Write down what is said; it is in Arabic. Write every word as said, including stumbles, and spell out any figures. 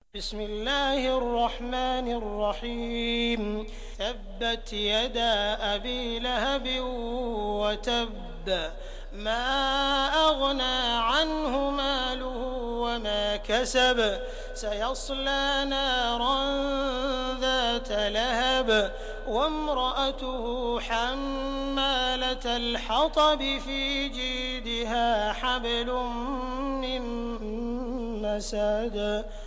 بسم الله الرحمن الرحيم تبت يدا أبي لهب وتب ما أغنى عنه ماله وما كسب سيصلى نارا ذات لهب وامرأته حمالة الحطب في جيدها حبل من مسد